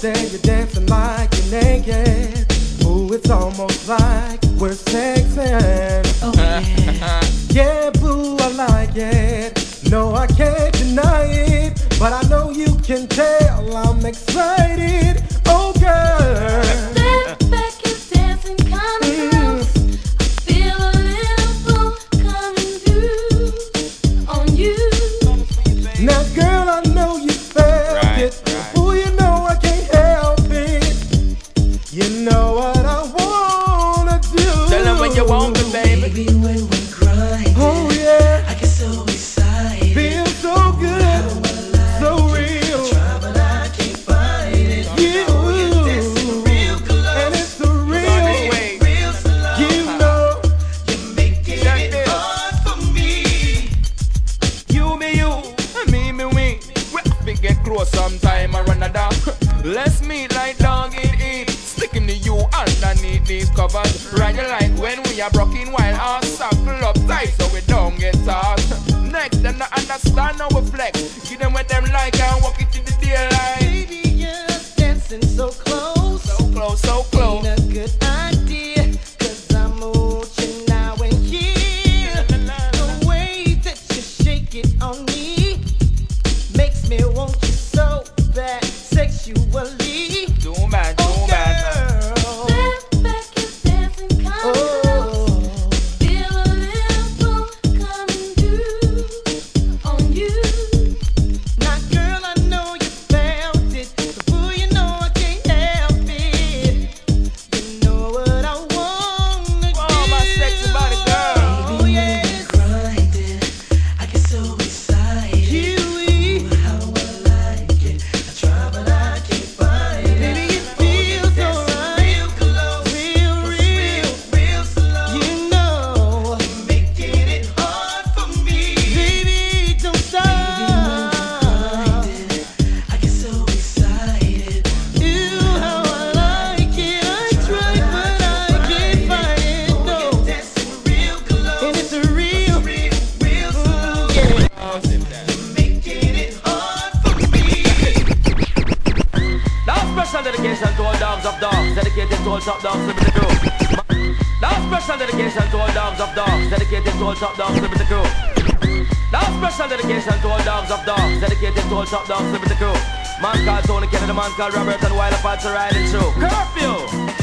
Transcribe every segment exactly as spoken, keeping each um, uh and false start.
there, you're dancing like you're naked. Ooh, it's almost like we're sexing. Oh yeah. Yeah, boo, I like it. No, I can't deny it, but I know you can tell I'm excited. Oh, girl. Step back and dancing kind of close. I feel a little pull coming through on you. Now, girl, I know you felt Right, it. right. Ooh, you know I can't help it. You know what I wanna do. Tell them what you want, me, baby. Baby, when we grind, Oh, yeah. I get so excited. Feel so good, so real. Try, but I can't find it. Yeah, Oh, you're dancing real close. and it's the Go this real. way. Real slow. You know, You're making Check it this. hard for me. You me you, me me we. We get close sometime or another. Let's meet like dog eat eat. Sticking to you underneath these covers. Ride you like when we are broken while our suckle up tight so we don't get tossed. Next, them not understand how we flex. Give them what them like and walk it in the daylight. Baby, you're dancing so close. So close, so close. Ain't a good idea, 'cause I'm watching now and here. The way that you shake it on me makes me want you so bad sexually. Do man, do Oh, man. girl. Step back and dancing kind of close. Oh, Feel a little pull coming through on you. now, girl, I know you felt it. But boy, you know I can't help it. You know what I wanna do. Oh, my sexy body girl. Oh, yes. Grinding, I get so excited. Kiwi. How I like it. I try, but I can't find it. Baby, it feels alright. Real close, Real, real. real slow. You know, Making it hard for me. baby, don't stop. I get so excited. Ooh, how I like it. I try, but I can't find it. Oh, No, you're dancing real close. and it's a real. Real, real slow. Yeah. Making it hard for me. Now special dedication to all dogs of dogs, dedicated to all top dogs living the crew. Now special dedication to all dogs of dogs, dedicated to all top dogs living the crew. Now special dedication to all dogs of dogs, dedicated to all top dogs living the crew. Man called Tony Kennedy, man called Robert, and while apart to riding through. Curfew!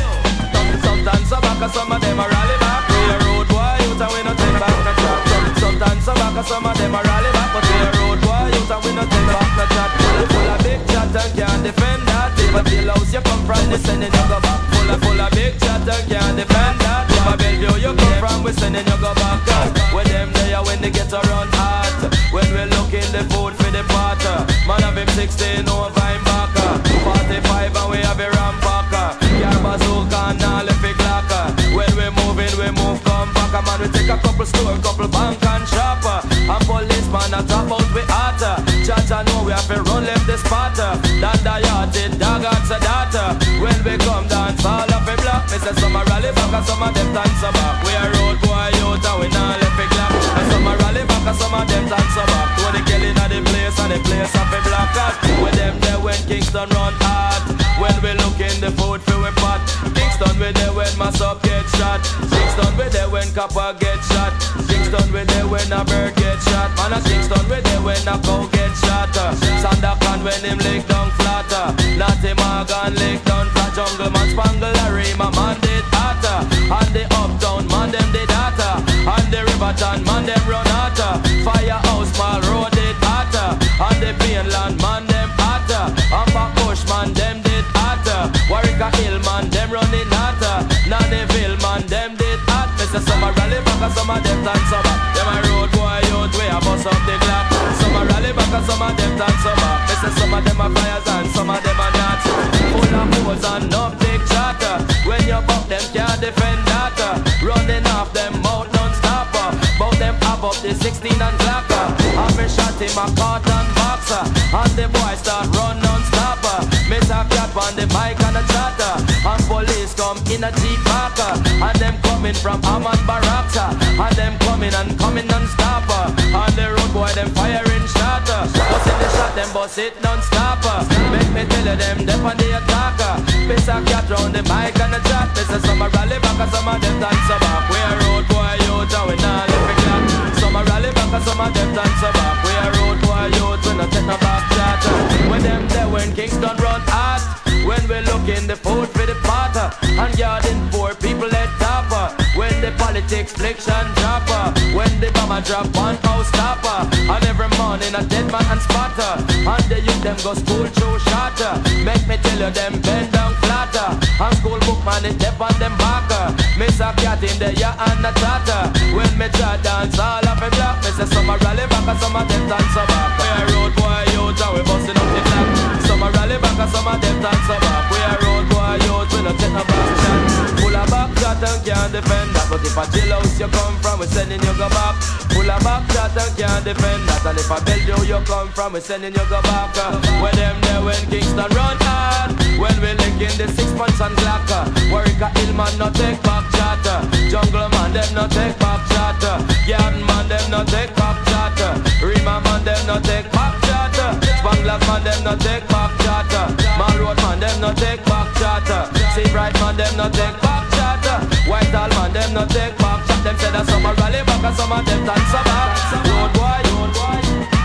Some- Sometimes some back and some of them a rally back. We a road boy, youth and we no take back no chat. Some- Sometimes some back and some of them a rally back, but we a road boy, youth and we no take back no chat. Full of, full of big chat and can't defend that. If a feel house you come from, we sending you go back. Full of, full of big chat and can't defend that. If a Bellevue you come from, we sending you go back. When them there when they get around hot. When we looking the food for the pot. Man have him sixteen over him back. forty-five and we have a rampacker. Car bazooka and all the big locker. When we moving, we move come back. Man we take a couple store, couple bank and shop. And policeman a top out we hotter. Judge I know we have to run left the spot. That the yard did dog and data. When we come dance all of the block. Me say some a rally back and some of them dance back. We a road boy out and we not left the clock. And some a rally back and some of them dance back. When they killing at the place and the place of the black cat. When them there when Kingston run hard. When we look in the food for we pot. Kingston we there when mass up get shot. Kingston we there when copper get shot. Kingston we there when a bird get shot. Man a Kingston we there when a cow get shot. Sandakan when him lick down flatter. Natty Morgan lick down flat. Jungle man spangle a rim a man did hotter. And the uptown man them did hotter. And the Riverton man them run hotter. Firehouse mall road did hotter. And the Mainland man them hotter. And back bush man them did hotter. Warwick Hill man them running hotter. Nannyville man them did hot. Mister some a rally back and some of them dance back. Them a road boy out way a bust up the clock. Some a rally back and some of them dance back. Mister some of them a flyers and some of them a nuts. Full of hoes and no big chatter. When you buck them can't defend that. Running off them mouth non-stop. Bout them have up the sixteen and Glocker. Have me shot him a cotton boxer. And the boy start run non-stop. Miss a cat on the mic and a chatter. And police come in a Jeep Parker. And them coming from Ahmad Barakta. And them coming and coming non-stop. And the road boy them firing shot. What's in the shot but them boss it non-stop. Make me tell you them deaf on the attacker. Piss a cat round the mic and the chat. This is some a rally back and some of them dance back. We a road boy youth and we not live for clock. Some a rally back and some of them dance back. We a road boy youth, we not take no back chat. When them there when Kingston run hard. When we look in the food for the potter and garden poor people head topper. When the politics fliction dropper. When the bomber drop one house topper. And every morning a dead man and spotter. And the youth them go school show shatter. Make me tell you them bend down flatter. And school book man it dep on them backer. Miss a cat in the ya and the tatter. When me try dance all up in black. Me say some a rally back and some of them dance back. We a road boy youth and we busting up the clock. Some a rally back and some of them dance back. We a road boy youth, we no take no back shot. Full of back shot and can't defend that. But if a jail house you come from, we sending you go back. Full of back shot and can't defend that. And if a Belgium you come from, we sending you go back. When them there when Kingston run hard. When we link in the six punch and Glock. Warwick Hillman no take back shot. Jungle man them no take back shot. Garden man them no take back shot. Rima man them no take back shot. Spanglers man them no take back shot. Mall Road man them no take back shot. See Bright man them no take back shot. Whitehall man them no take back shot. Them say that some a rally back and some of them dance back. Road boy, road boy.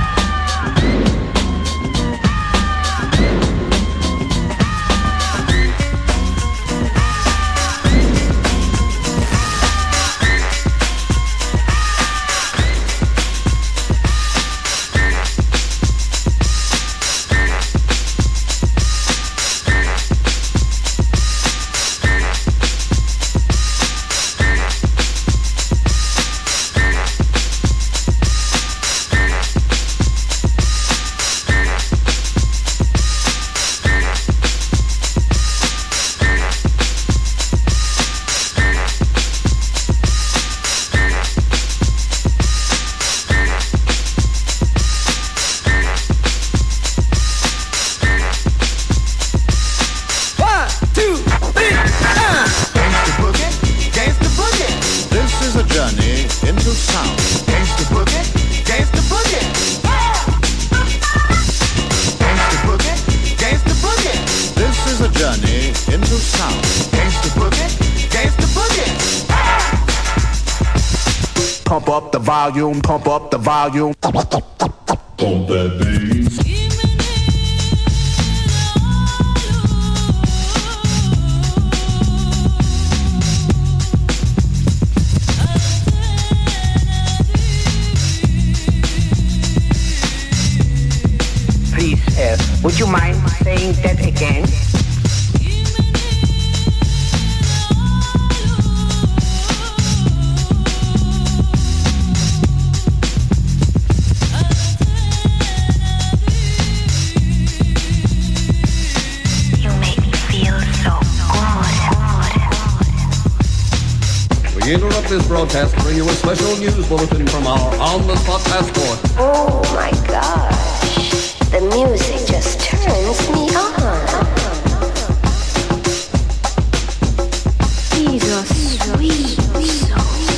Pump up the volume, pump up the volume. Pump that bass. Please, uh, would you mind saying that again? We interrupt this broadcast to bring you a special news bulletin from our on-the-spot passport. Oh my gosh, the music just turns me on. These are sweet souls.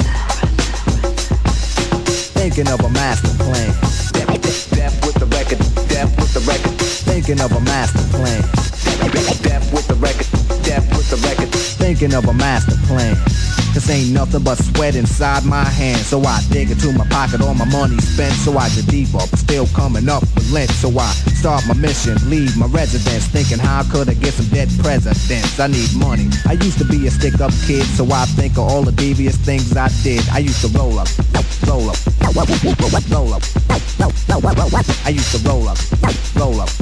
Thinking of a master plan. Death with the record, death with the record. Thinking of a master plan. Death with the record, death with the record. Thinking of a master plan. This ain't nothing but sweat inside my hand. So I dig into my pocket, all my money spent. So I get deeper, but still coming up with lint. So I start my mission, leave my residence, thinking how could I get some dead presidents? I need money. I used to be a stick-up kid, so I think of all the devious things I did. I used to roll up, roll up, roll up, roll up. I used to roll up, roll up,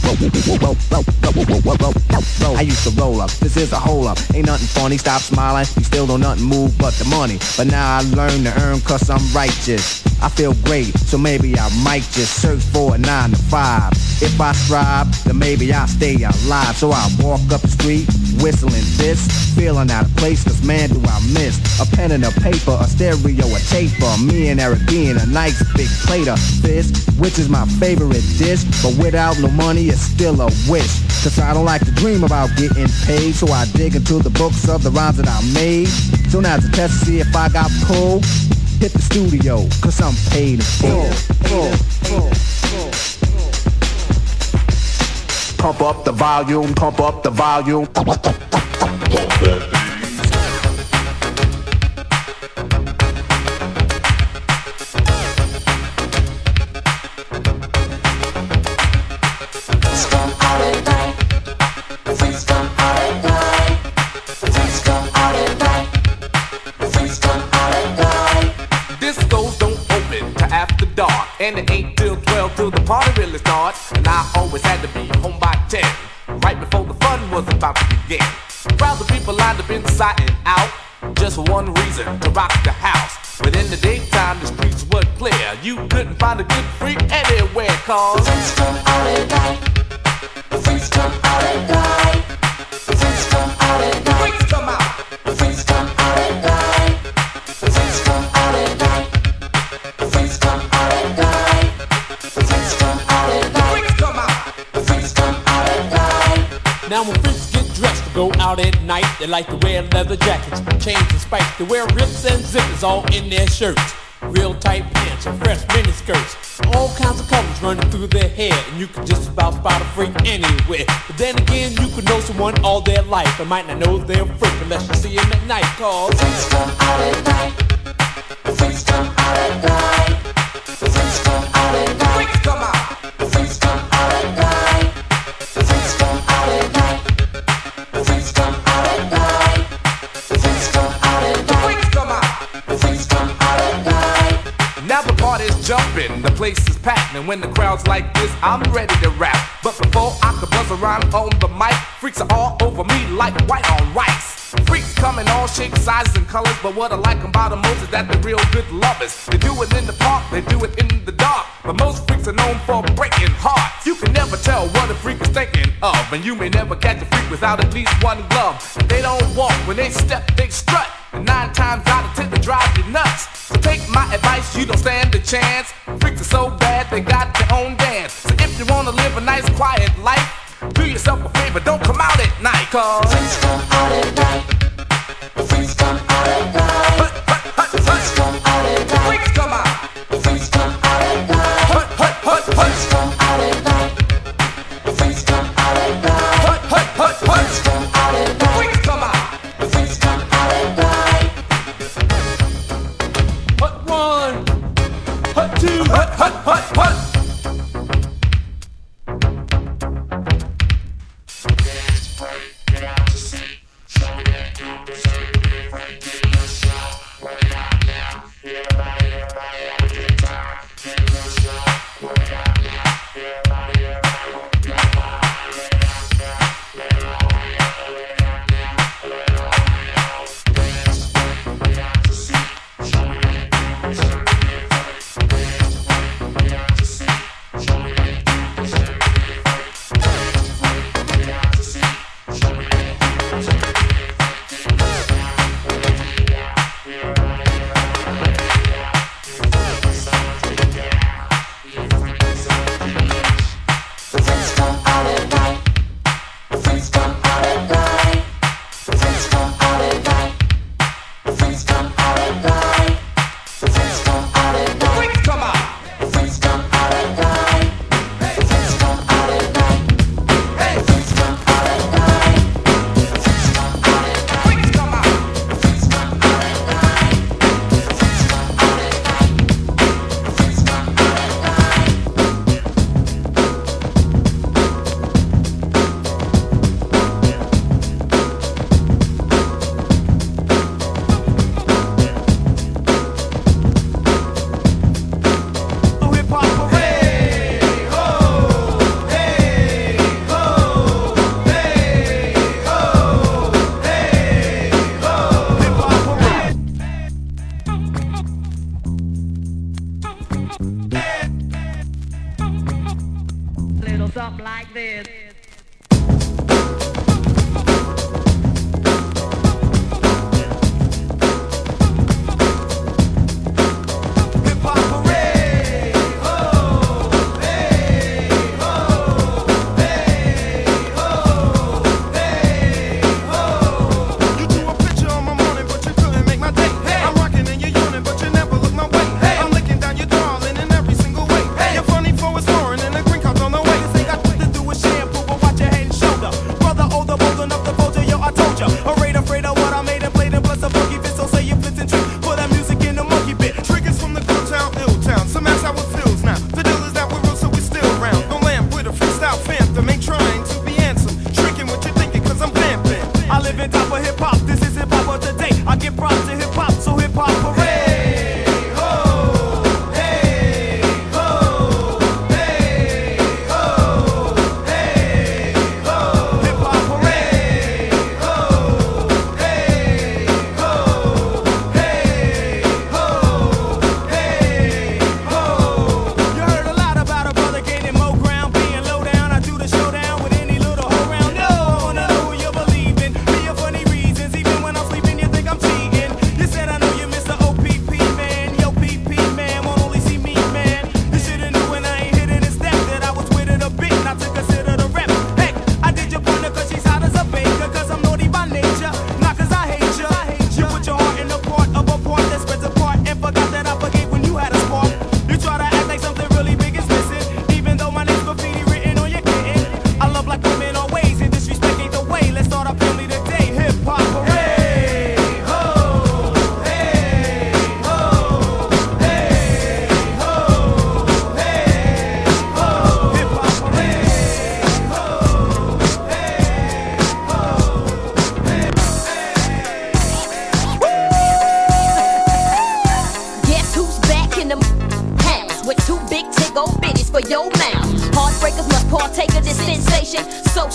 I used to roll up. This is a hole up. Ain't nothing funny. Stop smiling. You still don't nothing move but the money. But now I learn to earn cause I'm righteous. I feel great, so maybe I might just search for a nine to five. If I strive, then maybe I'll stay alive. So I walk up the street, whistling this, feeling out of place, cause man do I miss a pen and a paper, a stereo, a taper. Me and Eric being a nice big plate of fish, which is my favorite dish. But without no money, it's still a wish. Cause I don't like to dream about getting paid, so I dig into the books of the rhymes that I made. So now to test to see if I got pulled, hit the studio, cause I'm paid in full. full, full, full, full. pump up the volume, pump up the volume. Pump that. And it ain't till twelve till the party really starts. And I always had to be home by ten, right before the fun was about to begin. Crowds of people lined up inside and out, just for one reason, to rock the house. But in the daytime the streets were clear, you couldn't find a good freak anywhere. Cause the freaks come out at night, the freaks come out at night, the freaks come out at night, freaks come out, the freaks come out at night, the freaks come out at night, the freaks come out at night. Now when freaks get dressed to go out at night, they like to wear leather jackets, chains and spikes. They wear rips and zippers all in their shirts, real tight pants and fresh mini skirts. All kinds of colors running through their hair, and you can just about spot a freak anywhere. But then again, you could know someone all their life and might not know they're a freak unless you see them at night. Cause the freaks come out at night, the freaks come out at night, the freaks come out at night, freaks come out, the freaks come out at night, the freaks come out at night, the freaks come out at night, the freaks come out at night, freaks come out, the freaks come out at night. Now the party's jumping, the place is packed, and when the crowd's like this, I'm ready to rap. But before I could buzz around on the mic, freaks are all over me like white on rice. Freaks come in all shapes, sizes, and colors, but what I like about them most is that they're real good lovers. They do it in the park, they do it in the dark, but most freaks are known for breaking hearts. You can never tell what a freak is thinking of, and you may never catch a freak without at least one glove. They don't walk, when they step, they strut, and nine times out of ten they drive you nuts. So take my advice, you don't stand a chance. Freaks are so bad, they got their own dance. So if you wanna live a nice quiet life, do yourself a favor, don't come out at night. Cause the freaks come out at night, the freaks come out at night, the freaks come out at night, freaks come out, the freaks come out at night, the freaks come out at night, the freaks come out at night, the freaks come out at night, freaks come out, the freaks come out at night. Hut one, hut two, hut hut hut hut.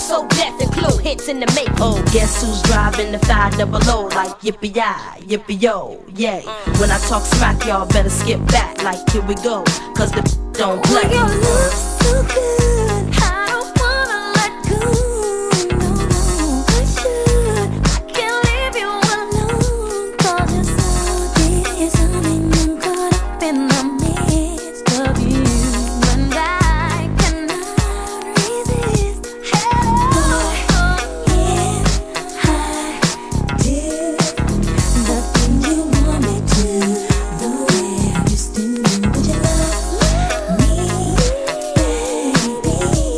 so deaf and clue hits in the make. Oh, guess who's driving the five double O like yippee-yi, yippee-yo, yay. When I talk smack, y'all better skip back like here we go, cause the don't play. Your love so good, I don't wanna let go. No, no, I should. I can't leave you alone, cause you're so deep, you're something I'm caught up in the midst of you, and I cannot resist. Hey, boy, yeah, I do the thing you want me to, the way I used to. Would you love me, baby?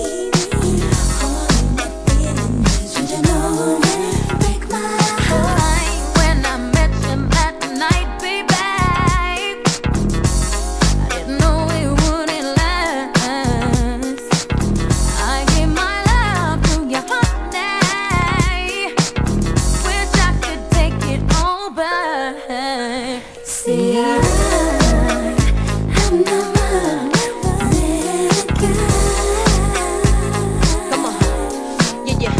All in the feelings, should you know that break my heart when I met you that night, baby? I didn't know it wouldn't last. I gave my love to you, honey. Wish I could take it all back. See, I, I'm not that guy. Come on, yeah, yeah.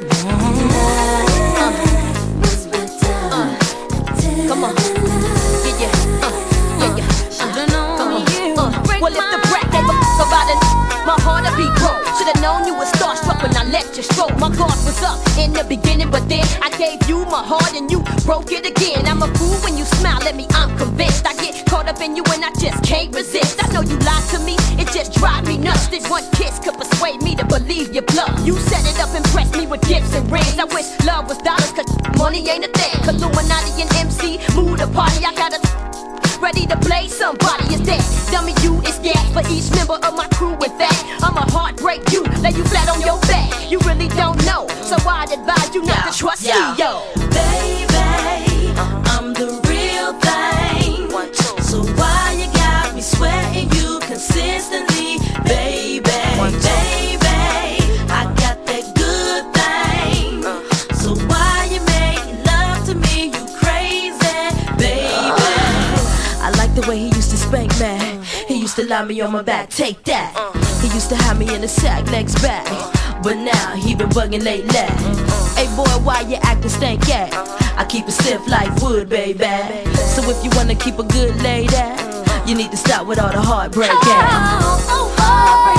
What's my time? Come on, yeah, yeah, uh, yeah, yeah. Should've known Come on, you uh. break Well, if the my brat gave a f about it, my heart would be broke. Should've known you was starstruck when I let you stroke. My guard was up in the beginning, but then I gave you my heart and you broke it again. I'm a fool when you smile at me, I'm convinced. I get caught up in you and I just can't resist. I know you lied to me, it just drives me nuts. This one kiss could persuade me to believe your bluff. You set it up, impressed me with gifts and rings. I wish love was dollars, cause money ain't a thing. Illuminati and M C, move the party, I got a ready to play somebody. Is that dummy you is gas for each member of my crew. With that, I'ma heartbreak you, lay you flat on your back. You really don't know, so I'd advise you not to trust me, yo. Baby, I'm the real thing. So why you got me sweating you consistently, baby? Baby, I got that good thing. So why you make love to me, you crazy, baby? I like the way he used to spank me. He used to lie me on my back, take that. He used to have me in the sack, legs back. But now he been bugging lately. Hey boy, why you acting stank at? I keep it stiff like wood, baby. So if you wanna keep a good lady, you need to stop with all the heartbreak. Oh, oh, heartbreak.